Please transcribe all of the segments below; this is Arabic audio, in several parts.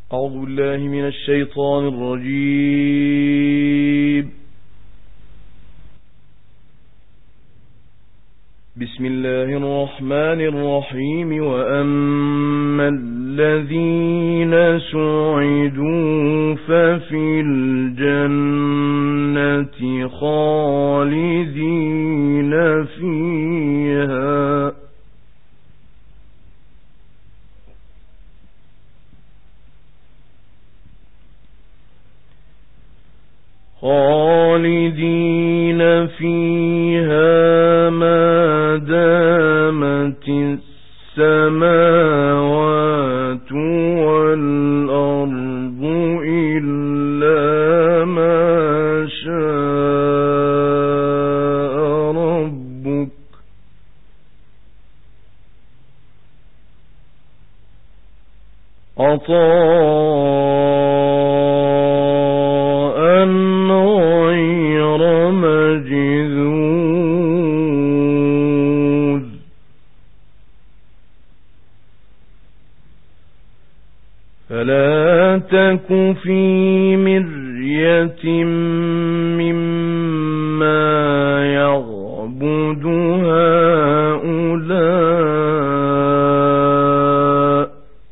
أعوذ بالله من الشيطان الرجيم. بسم الله الرحمن الرحيم. وأما الذين سعدوا ففي الجنة خالدين فيها ما دامت السماوات والأرض إلا ما شاء ربك عطاء غير مجذوذ. فلا تك في مرية مما يعبد هؤلاء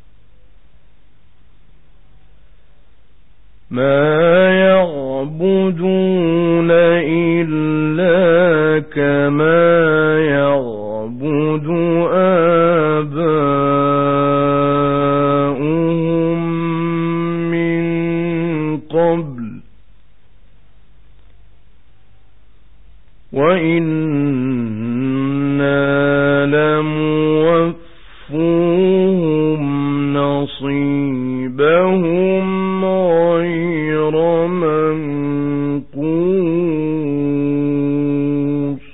ما يعبدون إلا كما يعبد آباؤهم من قبل وإنا لموفوهم نصيبهم غير منقوص.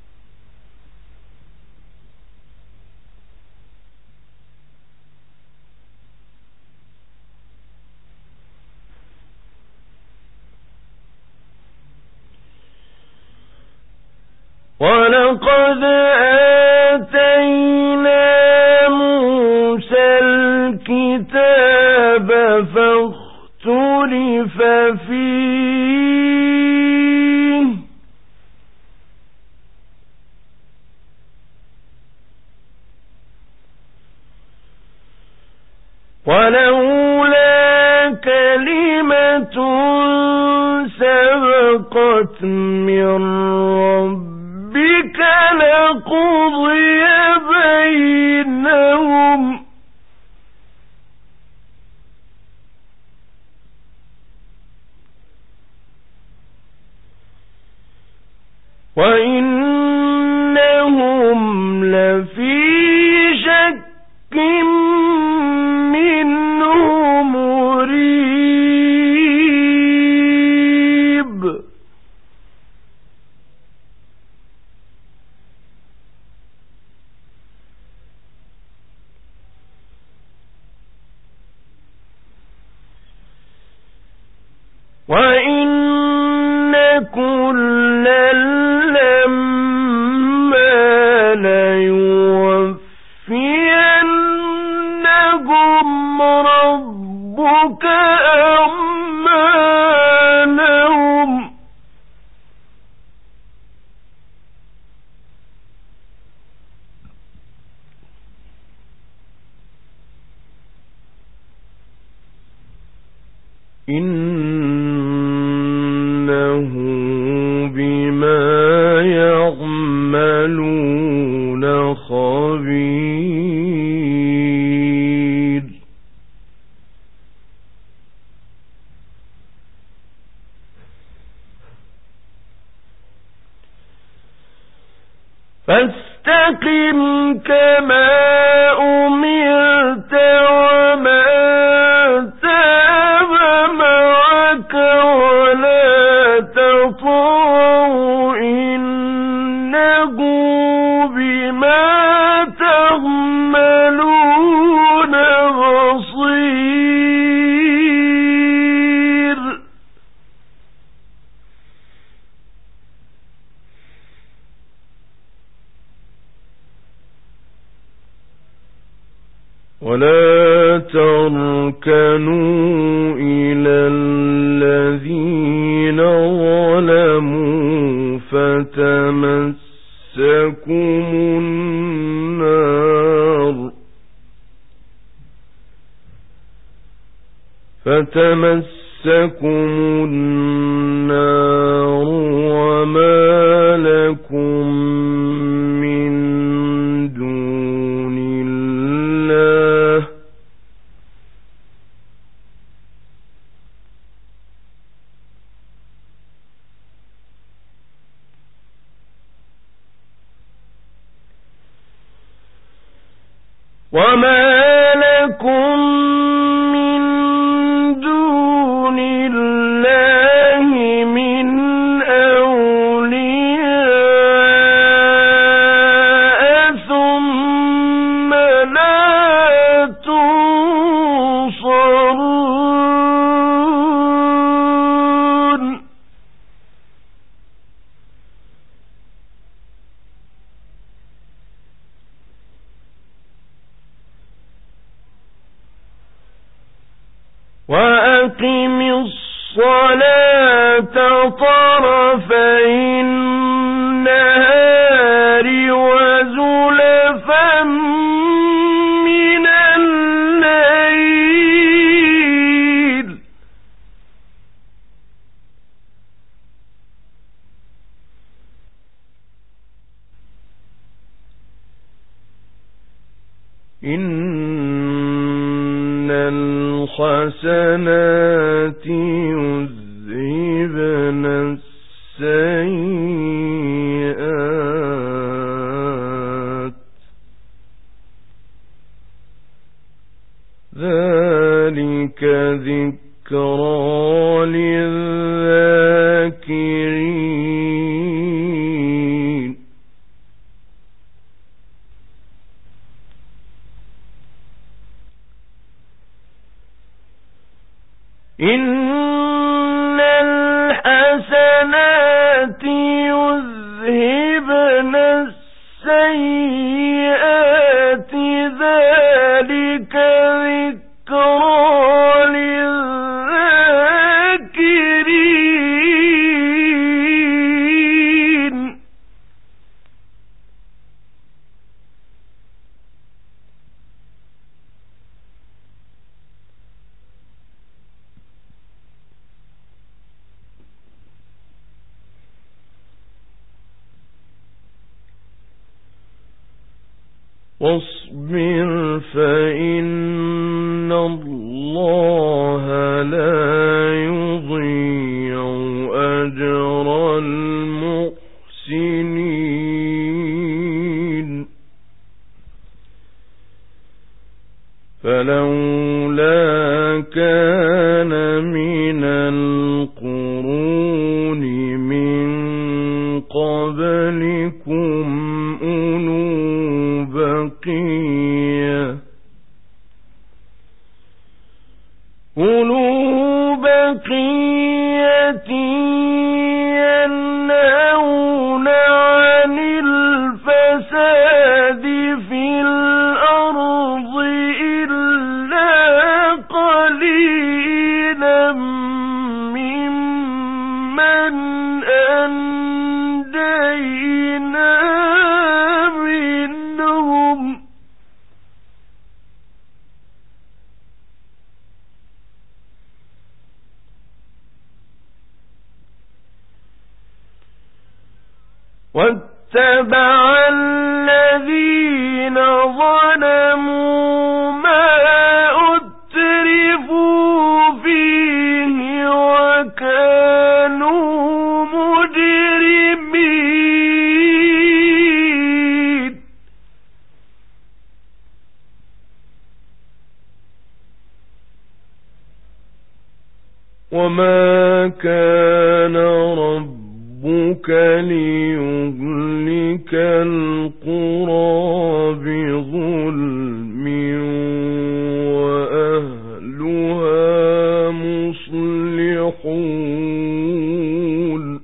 ولقد آتينا موسى الكتاب فاختلف فيه ولولا كلمة سبقت من ربك لقضي بينهم وإنهم لفي شك منه مريب. وإن كلا لما ليوفينهم ربك أعمالهم إنه بما يعملون خبير. فاستقم كما أمرت ومن تاب معك ولا تطغوا إنه بما تعملون بصير. ولا تر اركنوا إلى الذين ظلموا فتمسكم النار وما لكم من دون الله من أولياء ثم لا تنصرون وأقم الصلاة طرفي النهار وزلفا من الليل إن الحسنات يذهبن السيئات ذلك ذكرى للذاكرين إن الحسنات يذهبن السيئات ذلك ذكرى للذاكرين واصبر فإن الله لا يضيع أجر المحسنين فلولا كان من القرون من قبلكم أولو بقية ينهون عن الفساد في الأرض إلا قليلا ممن أنجينا منهم واتبع الذين ظلموا ما أترفوا فيه وكانوا مجرمين وما كان ربك ليهلك القرى بظلم وأهلها مصلحون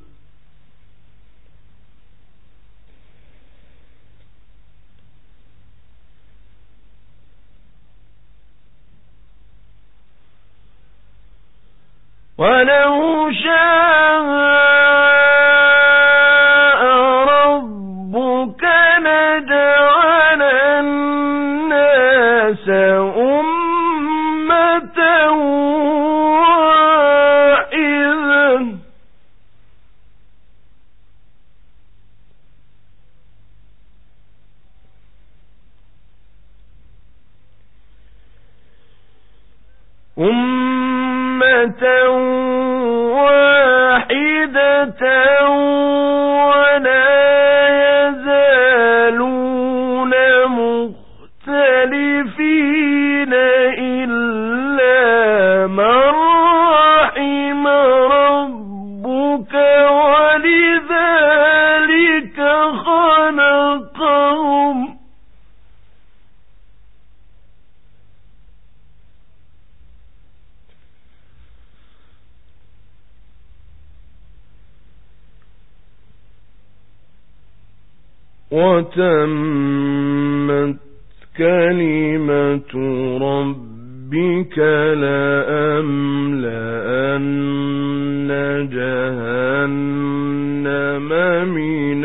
ولو شاء ربك لجعل الناس أمة واحدة ولا يزالون مختلفين إلا من رحم ربك ولذلك خلقهم وتمت كلمة ربك لأملأن جهنم من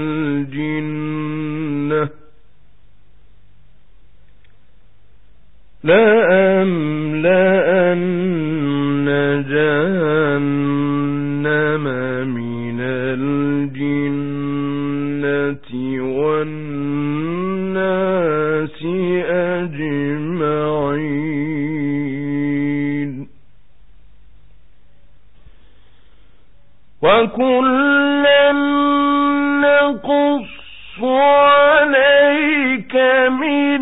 الجنة من الجنة والناس أجمعين وكلا نقص عليك من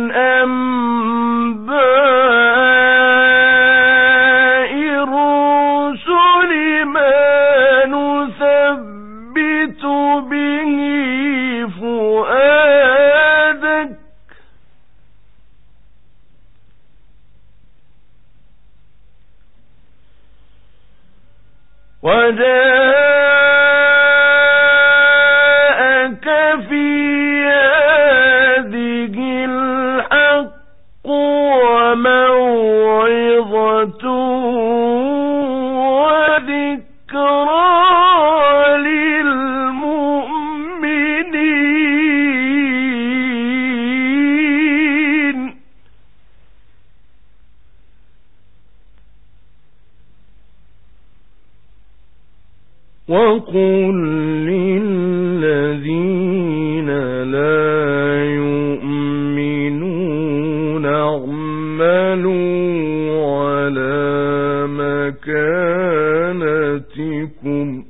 أنباء الرسل ما نثبت به فؤادك وجاءك في هذه الحق وموعظة وذكرى للمؤمنين وقل للذين لا يؤمنون اعملوا على مكانتكم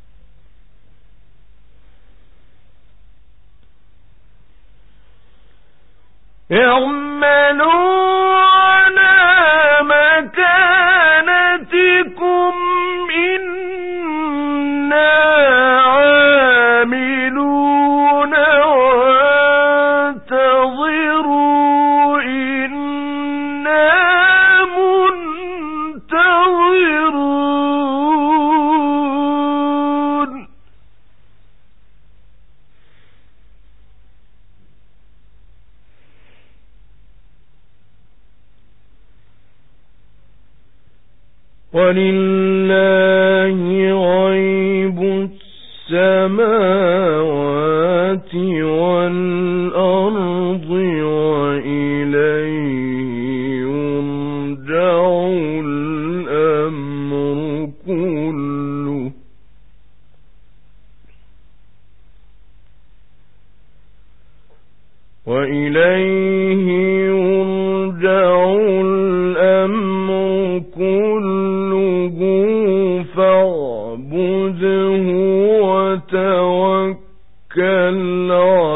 إنا عاملون وانتظروا إنا منتظرون ولله غيب السماوات والأرض وإليه يرجع الأمر كله وإليه يرجع الأمر كله فاعبده وتوكل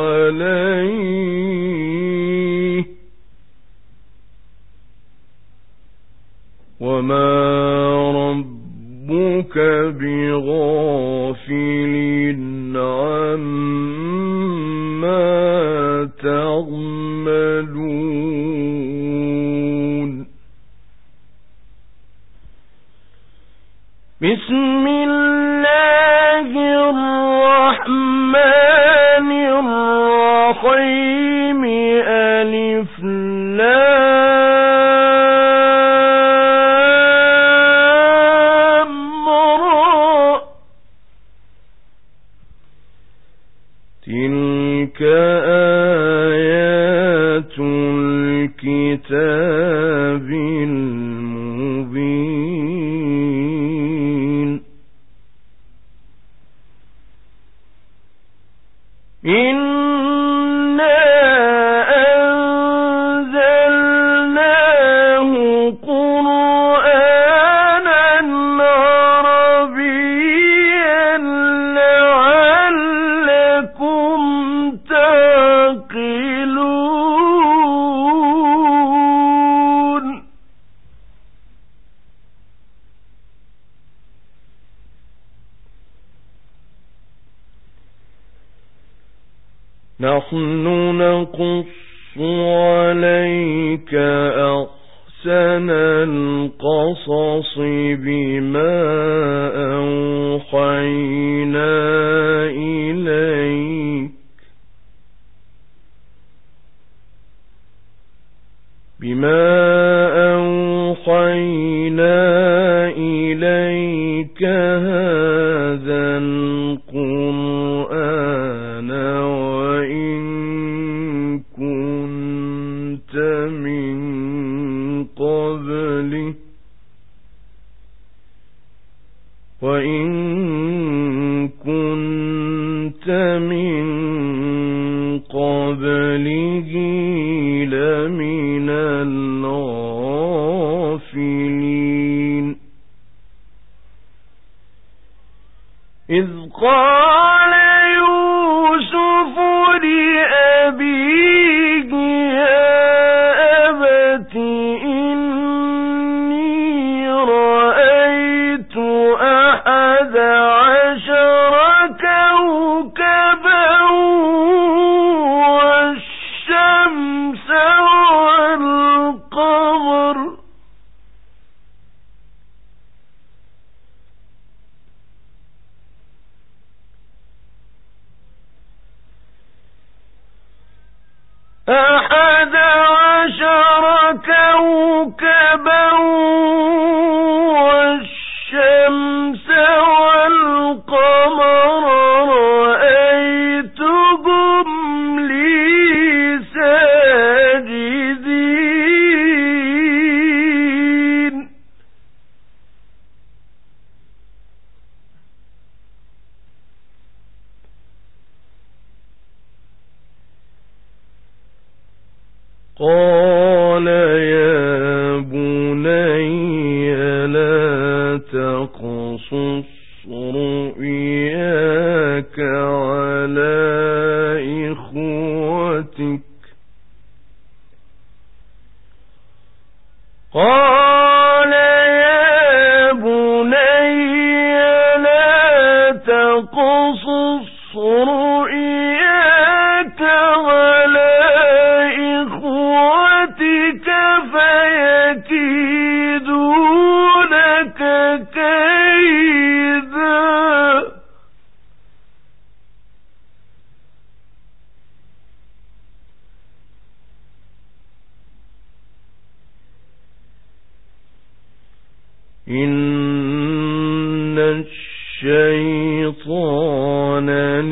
عليه وما ربك بغافل عما تعملون بسم الله الرحمن الرحيم ألف لام نحن نقص عليك أحسن القصص بما أوحينا إليك هذا القرآن وإن كنت من قبله لمن الغافلين إذ قال يوسف لأبيه يا أبت إني رأيت 11 كوكبا والشمس والقمر كوكبا والشمس والقمر رأيتهم لي ساجدين قال يا بني لا تقصص رؤياك على إخوتك قال يا بني لا تقصص رؤياك على إخوتك فيكيدوا لك كيدا إن الشيطان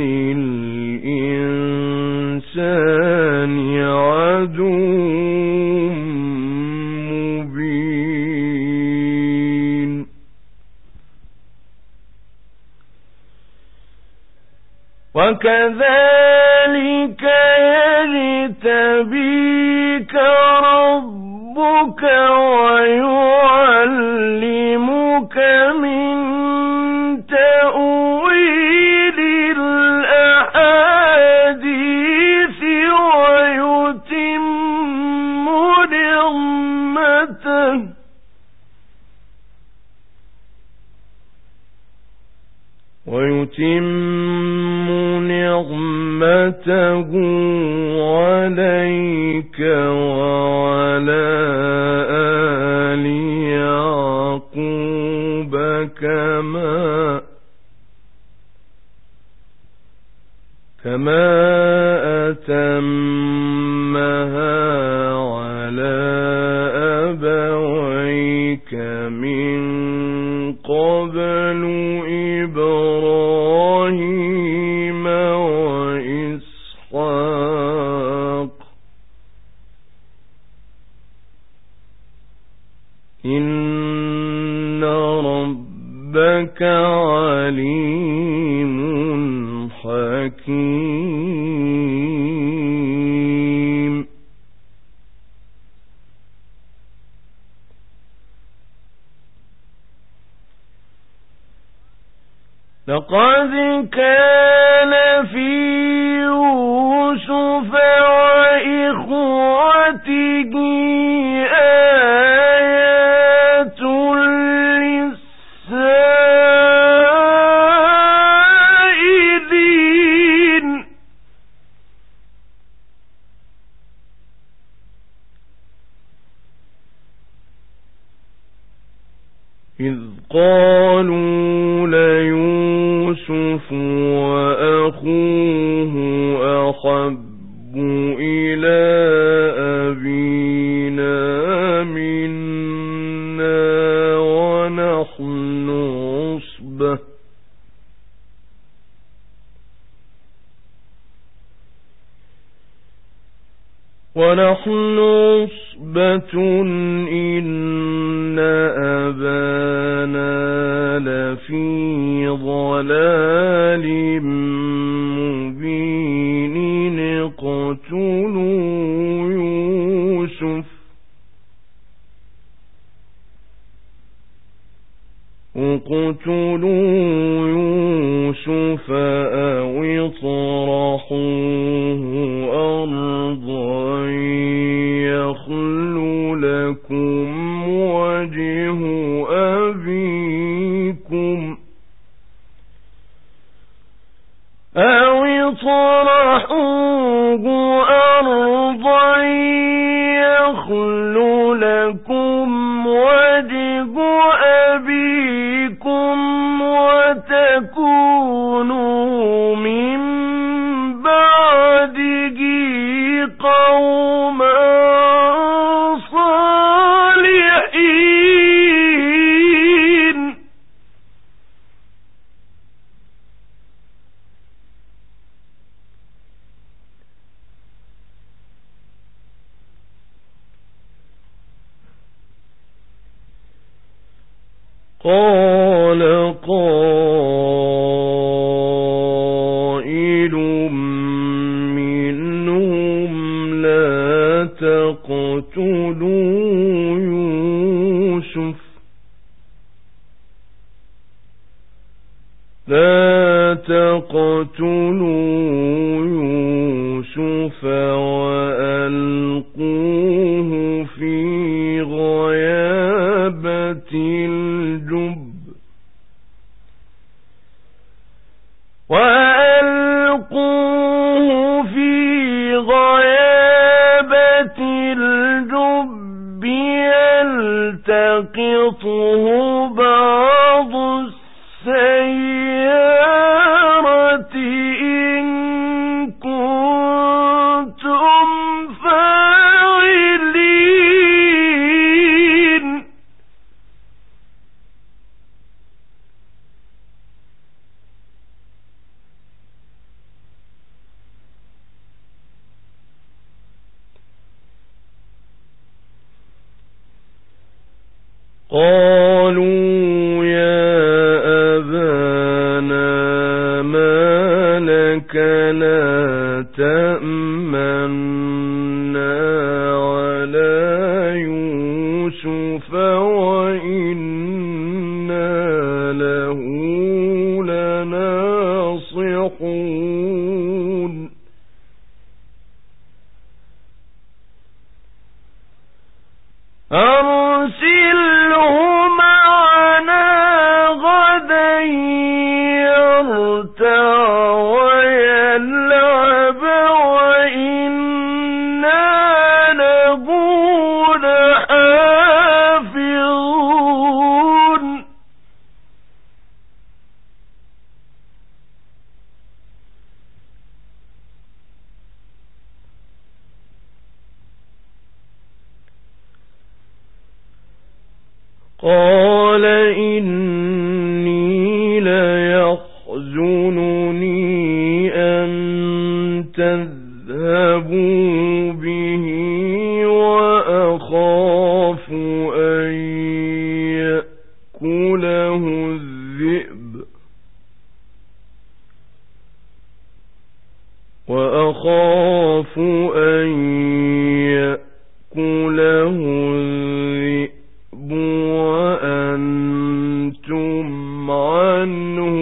للإنسان عدو مبين وكذلك يجتبيك ربك ويعلمك من تأويل الأحاديث ويتم نعمته عليك وعلى آل يعقوب كما أتمها على أبويك من قبل إبراهيم وإسحاق إن ربك عليم حكيم لقد كان في يوسف وإخوته آيات للسائلين إذ قالوا ليوسف وأخوه أحب إلى أبينا منا ونحن عصبة إن أبانا لفي ضلال مبين اقتلوا يوسف أو اطرحوه أرضا يخل لكم وجه أبيكم وتكونوا من بعده قوما صالحين. قال قائل منهم لا تقتلوا يوسف وألقوه في غيابة الجب يلتقطه بعض السيارة إن كنتم فاعلين. قالوا يا أبانا ما لك لا تأمنا على يوسف وإنا له لناصحون. أرسله معنا غدا يرتع ويلعب وإنا له لحافظون. قال إني ليحزنني أن تذهبوا به وأخاف أن يأكله الذئب وأنتم عنه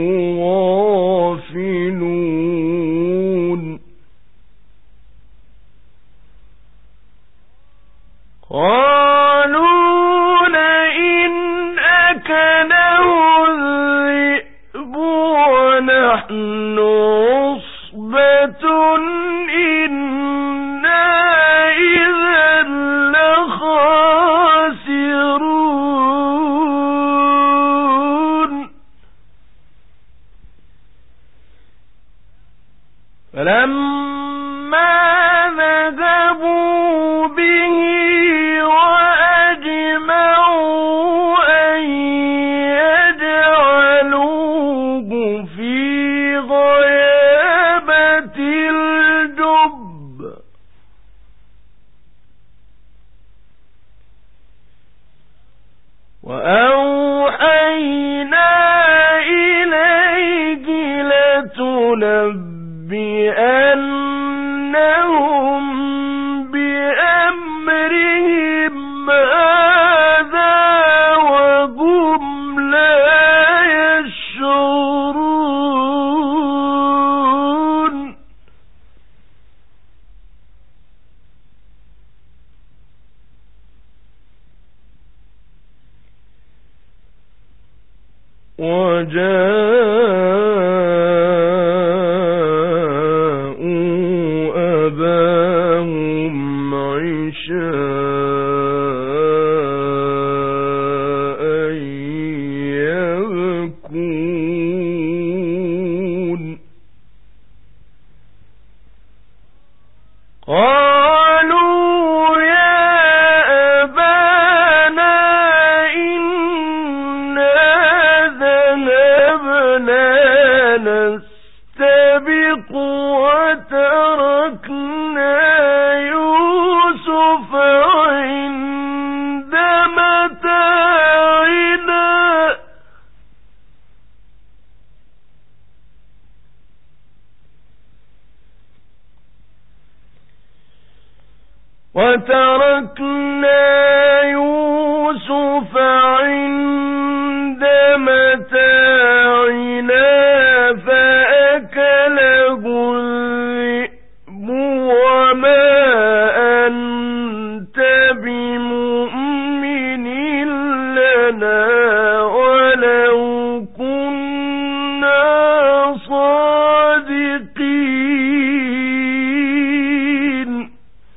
غافلون. قالوا لئن أكله الذئب ونحن عصبة إنا إذا لخاسرون. فلما ذهبوا به وأجمعوا أن يجعلوه في غيابة الجب وأوحينا إليه لتنبئنهم بأمرهم هذا وهم لا يشعرون وجاءوا أباهم عشاء يبكون قالوا يا أبانا إنا ذهبنا نستبق وتركنا يوسف عند متاعنا فأكله الذئب وما أنت بمؤمن لنا ولو كنا صادقين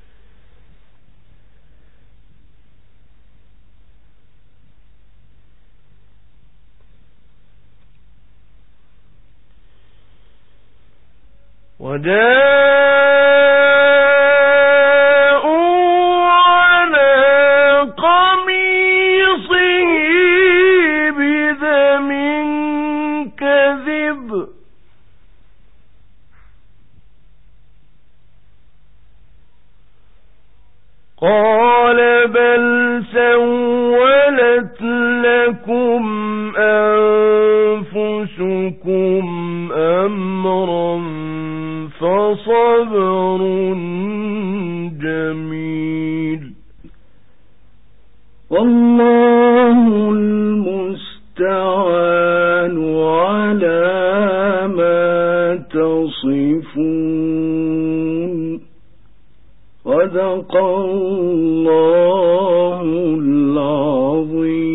وجاءوا على قميصه بدم كذب قال بل سولت لكم أنفسكم أمرا فصبر جميل والله المستعان على ما تصفون صدق الله العظيم.